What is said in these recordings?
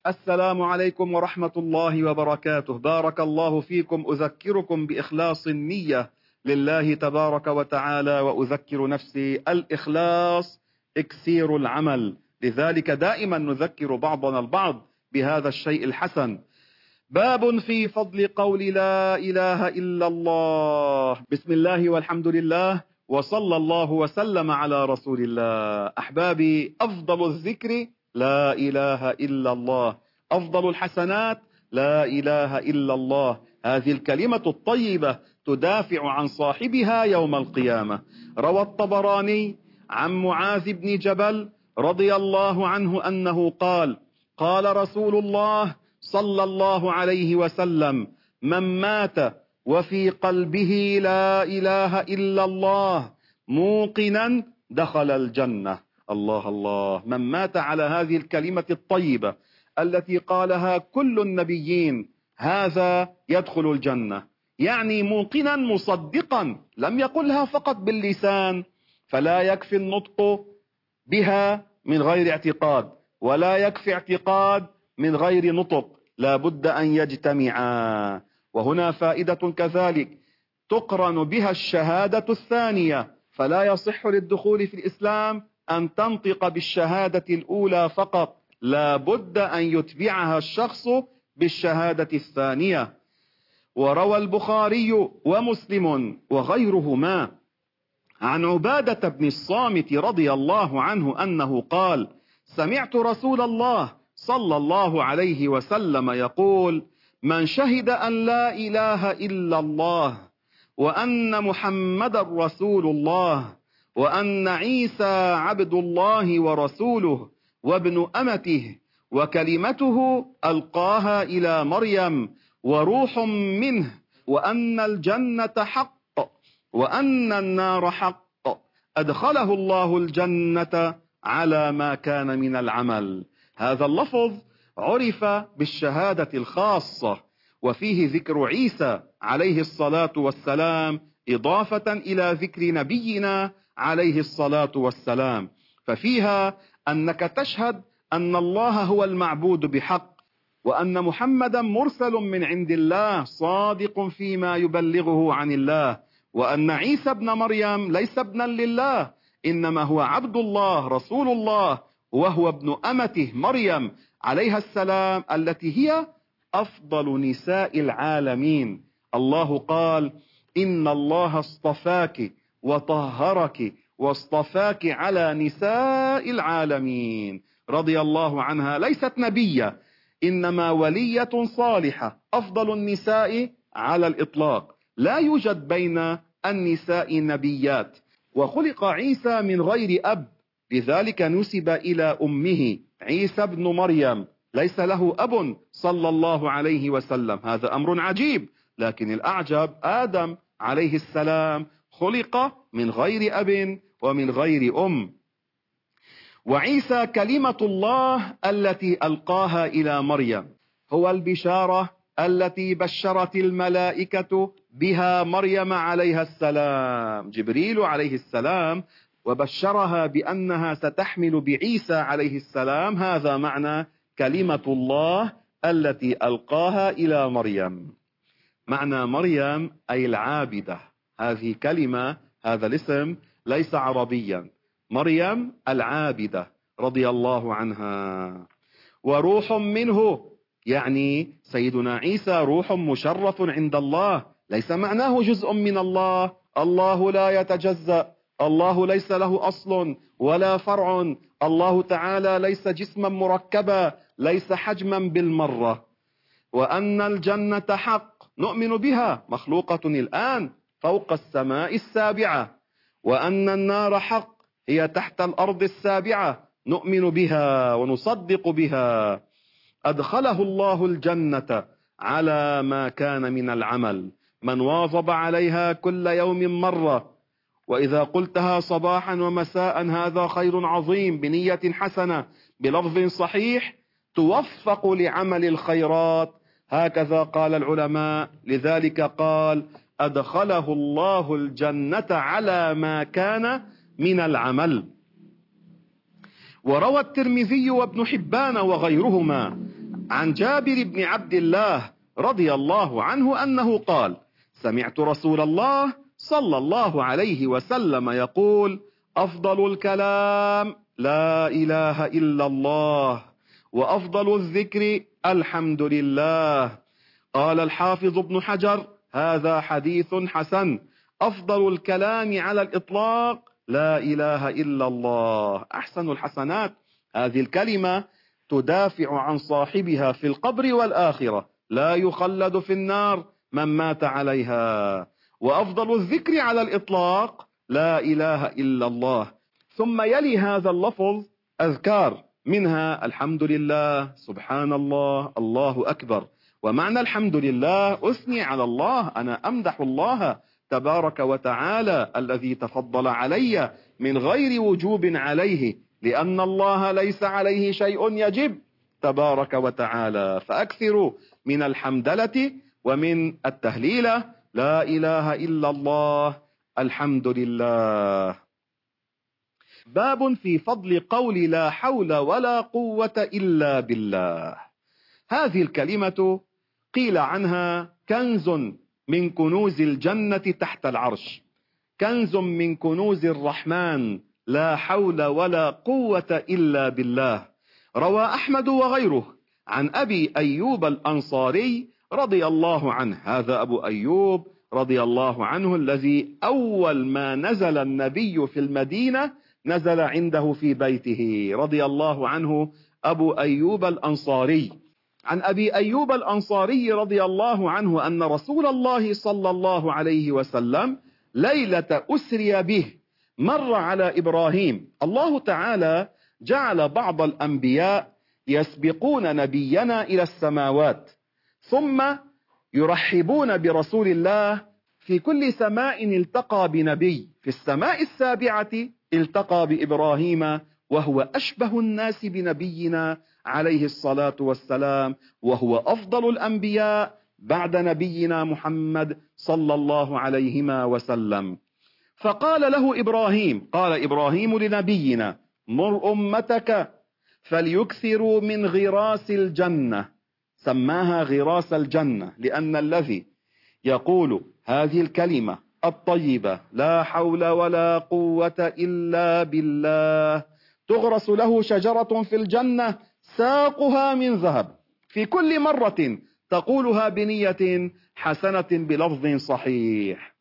السلام عليكم ورحمة الله وبركاته. بارك الله فيكم. أذكركم بإخلاص النية لله تبارك وتعالى، وأذكر نفسي الإخلاص إكسير العمل، لذلك دائما نذكر بعضنا البعض بهذا الشيء الحسن. باب في فضل قول لا إله إلا الله. بسم الله والحمد لله وصلى الله وسلم على رسول الله. أحبابي، أفضل الذكر لا إله إلا الله، أفضل الحسنات لا إله إلا الله. هذه الكلمة الطيبة تدافع عن صاحبها يوم القيامة. روى الطبراني عن معاذ بن جبل رضي الله عنه أنه قال: قال رسول الله صلى الله عليه وسلم: من مات وفي قلبه لا إله إلا الله موقنا دخل الجنة. الله الله، من مات على هذه الكلمة الطيبة التي قالها كل النبيين هذا يدخل الجنة، يعني موقنا مصدقا، لم يقلها فقط باللسان، فلا يكفي النطق بها من غير اعتقاد، ولا يكفي اعتقاد من غير نطق، لا بد أن يجتمعا. وهنا فائدة كذلك، تقرن بها الشهادة الثانية، فلا يصح للدخول في الإسلام أن تنطق بالشهادة الأولى فقط، لا بد أن يتبعها الشخص بالشهادة الثانية. وروى البخاري ومسلم وغيرهما عن عبادة بن الصامت رضي الله عنه أنه قال: سمعت رسول الله صلى الله عليه وسلم يقول: من شهد أن لا إله إلا الله وأن محمد رسول الله وأن عيسى عبد الله ورسوله وابن أمته وكلمته ألقاها إلى مريم وروح منه، وأن الجنة حق وأن النار حق، أدخله الله الجنة على ما كان من العمل. هذا اللفظ عرف بالشهادة الخاصة، وفيه ذكر عيسى عليه الصلاة والسلام إضافة إلى ذكر نبينا عليه الصلاة والسلام، ففيها أنك تشهد أن الله هو المعبود بحق، وأن محمدا مرسل من عند الله صادق فيما يبلغه عن الله، وأن عيسى ابن مريم ليس ابنا لله، إنما هو عبد الله رسول الله، وهو ابن أمته مريم عليها السلام التي هي أفضل نساء العالمين. الله قال: إن الله اصطفاك وطهرك واصطفاك على نساء العالمين. رضي الله عنها، ليست نبية إنما ولية صالحة، أفضل النساء على الإطلاق، لا يوجد بين النساء نبيات. وخلق عيسى من غير أب، لذلك نسب إلى أمه عيسى بن مريم، ليس له أب صلى الله عليه وسلم. هذا أمر عجيب، لكن الأعجب آدم عليه السلام خلق من غير أب ومن غير أم. وعيسى كلمة الله التي ألقاها إلى مريم، هو البشارة التي بشرت الملائكة بها مريم عليها السلام، جبريل عليه السلام، وبشرها بأنها ستحمل بعيسى عليه السلام. هذا معنى كلمة الله التي ألقاها إلى مريم. معنى مريم أي العابدة، هذه كلمة، هذا الاسم ليس عربيا، مريم العابدة رضي الله عنها. وروح منه، يعني سيدنا عيسى روح مشرف عند الله، ليس معناه جزء من الله، الله لا يتجزأ، الله ليس له أصل ولا فرع، الله تعالى ليس جسما مركبا، ليس حجما بالمرة. وأن الجنة حق، نؤمن بها، مخلوقة الآن فوق السماء السابعة. وأن النار حق، هي تحت الأرض السابعة، نؤمن بها ونصدق بها. أدخله الله الجنة على ما كان من العمل، من واظب عليها كل يوم مرة، وإذا قلتها صباحا ومساء هذا خير عظيم، بنية حسنة بلفظ صحيح، توفق لعمل الخيرات. هكذا قال العلماء، لذلك قال: أدخله الله الجنة على ما كان من العمل. وروى الترمذي وابن حبان وغيرهما عن جابر بن عبد الله رضي الله عنه أنه قال: سمعت رسول الله صلى الله عليه وسلم يقول: أفضل الكلام لا إله إلا الله، وأفضل الذكر الحمد لله. قال الحافظ ابن حجر: هذا حديث حسن. أفضل الكلام على الإطلاق لا إله إلا الله. أحسن الحسنات، هذه الكلمة تدافع عن صاحبها في القبر والآخرة، لا يخلد في النار من مات عليها. وأفضل الذكر على الإطلاق لا إله إلا الله. ثم يلي هذا اللفظ أذكار، منها الحمد لله، سبحان الله، الله أكبر. ومعنى الحمد لله أثني على الله، أنا أمدح الله تبارك وتعالى الذي تفضل علي من غير وجوب عليه، لأن الله ليس عليه شيء يجب تبارك وتعالى. فأكثروا من الحمدلة ومن التهليلة، لا إله إلا الله، الحمد لله. باب في فضل قول لا حول ولا قوة إلا بالله. هذه الكلمة قيل عنها كنز من كنوز الجنة تحت العرش، كنز من كنوز الرحمن، لا حول ولا قوة إلا بالله. روى أحمد وغيره عن أبي أيوب الأنصاري رضي الله عنه. هذا أبو أيوب رضي الله عنه الذي أول ما نزل النبي في المدينة نزل عنده في بيته، رضي الله عنه أبو أيوب الأنصاري. عن أبي أيوب الأنصاري رضي الله عنه أن رسول الله صلى الله عليه وسلم ليلة أسري به مر على إبراهيم. الله تعالى جعل بعض الأنبياء يسبقون نبينا إلى السماوات، ثم يرحبون برسول الله في كل سماء التقى بنبي. في السماء السابعة التقى بإبراهيم وهو أشبه الناس بنبينا عليه الصلاة والسلام، وهو أفضل الأنبياء بعد نبينا محمد صلى الله عليه وسلم. فقال له إبراهيم، قال إبراهيم لنبينا: مر أمتك فليكثروا من غراس الجنة. سماها غراس الجنة لأن الذي يقول هذه الكلمة الطيبة لا حول ولا قوة إلا بالله تغرس له شجرة في الجنة ساقها من ذهب، في كل مرة تقولها بنية حسنة بلفظ صحيح.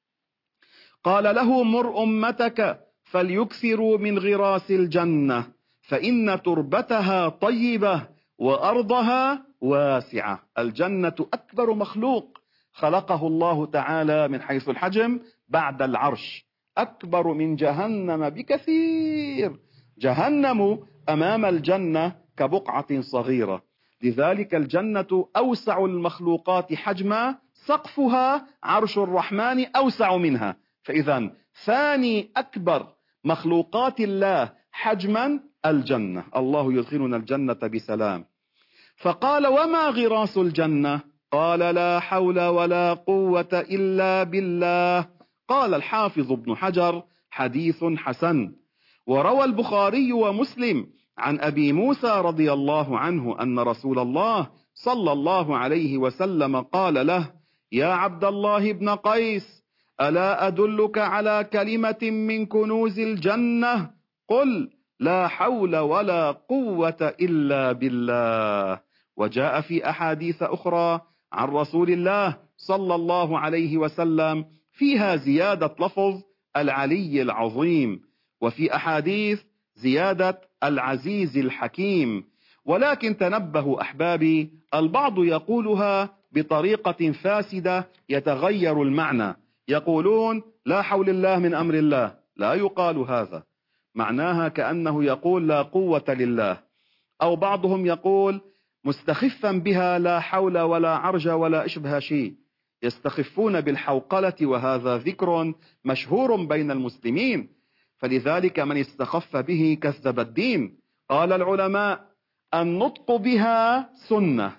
قال له: مر أمتك فليكثروا من غراس الجنة فإن تربتها طيبة وأرضها واسعة. الجنة أكبر مخلوق خلقه الله تعالى من حيث الحجم بعد العرش، أكبر من جهنم بكثير. جهنم أمام الجنة كبقعة صغيرة، لذلك الجنة أوسع المخلوقات حجما، سقفها عرش الرحمن أوسع منها. فإذا ثاني أكبر مخلوقات الله حجما الجنة. الله يدخلنا الجنة بسلام. فقال: وما غراس الجنة؟ قال: لا حول ولا قوة إلا بالله. قال الحافظ ابن حجر: حديث حسن. وروى البخاري ومسلم عن أبي موسى رضي الله عنه أن رسول الله صلى الله عليه وسلم قال له: يا عبد الله بن قيس، ألا أدلك على كلمة من كنوز الجنة؟ قل: لا حول ولا قوة إلا بالله. وجاء في أحاديث أخرى عن رسول الله صلى الله عليه وسلم فيها زيادة لفظ العلي العظيم، وفي أحاديث زيادة العزيز الحكيم. ولكن تنبهوا أحبابي، البعض يقولها بطريقة فاسدة يتغير المعنى، يقولون لا حول الله من أمر الله. لا يقال هذا، معناها كأنه يقول لا قوة لله. أو بعضهم يقول مستخفا بها لا حول ولا عرج ولا إشبه شيء، يستخفون بالحوقلة، وهذا ذكر مشهور بين المسلمين، فلذلك من استخف به كذب الدين. قال العلماء: النطق بها سنة،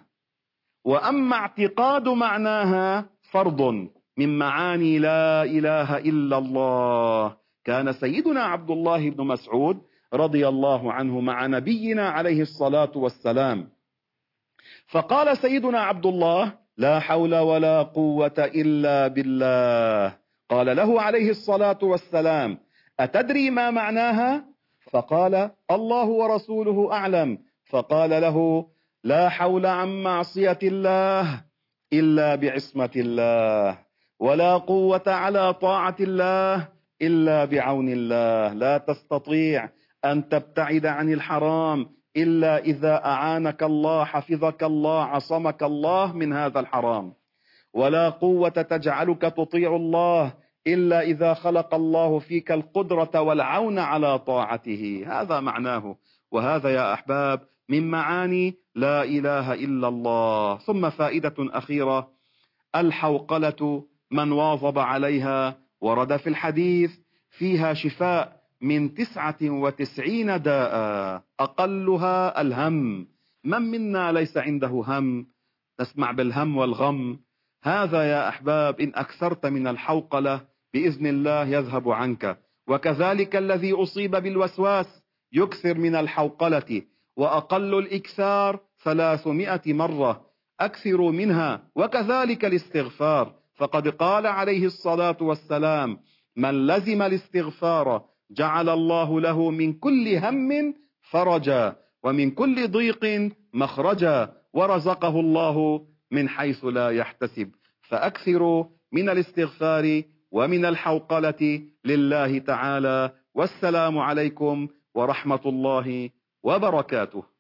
وأما اعتقاد معناها فرض من معاني لا إله إلا الله. كان سيدنا عبد الله بن مسعود رضي الله عنه مع نبينا عليه الصلاة والسلام، فقال سيدنا عبد الله: لا حول ولا قوة إلا بالله. قال له عليه الصلاة والسلام: أتدري ما معناها؟ فقال: الله ورسوله أعلم. فقال له: لا حول عن معصية الله إلا بعصمة الله، ولا قوة على طاعة الله إلا بعون الله. لا تستطيع أن تبتعد عن الحرام إلا إذا أعانك الله، حفظك الله، عصمك الله من هذا الحرام. ولا قوة تجعلك تطيع الله إلا إذا خلق الله فيك القدرة والعون على طاعته. هذا معناه، وهذا يا أحباب من معاني لا إله إلا الله. ثم فائدة أخيرة: الحوقلة من واظب عليها ورد في الحديث فيها شفاء من 99 داء، أقلها الهم. من منا ليس عنده هم؟ نسمع بالهم والغم. هذا يا أحباب إن أكثرت من الحوقلة بإذن الله يذهب عنك. وكذلك الذي أصيب بالوسواس يكثر من الحوقلة، وأقل الإكثار 300 مرة، أكثروا منها. وكذلك الاستغفار، فقد قال عليه الصلاة والسلام: من لزم الاستغفار جعل الله له من كل هم فرجا، ومن كل ضيق مخرجا، ورزقه الله من حيث لا يحتسب. فأكثروا من الاستغفار ومن الحوقلة لله تعالى. والسلام عليكم ورحمة الله وبركاته.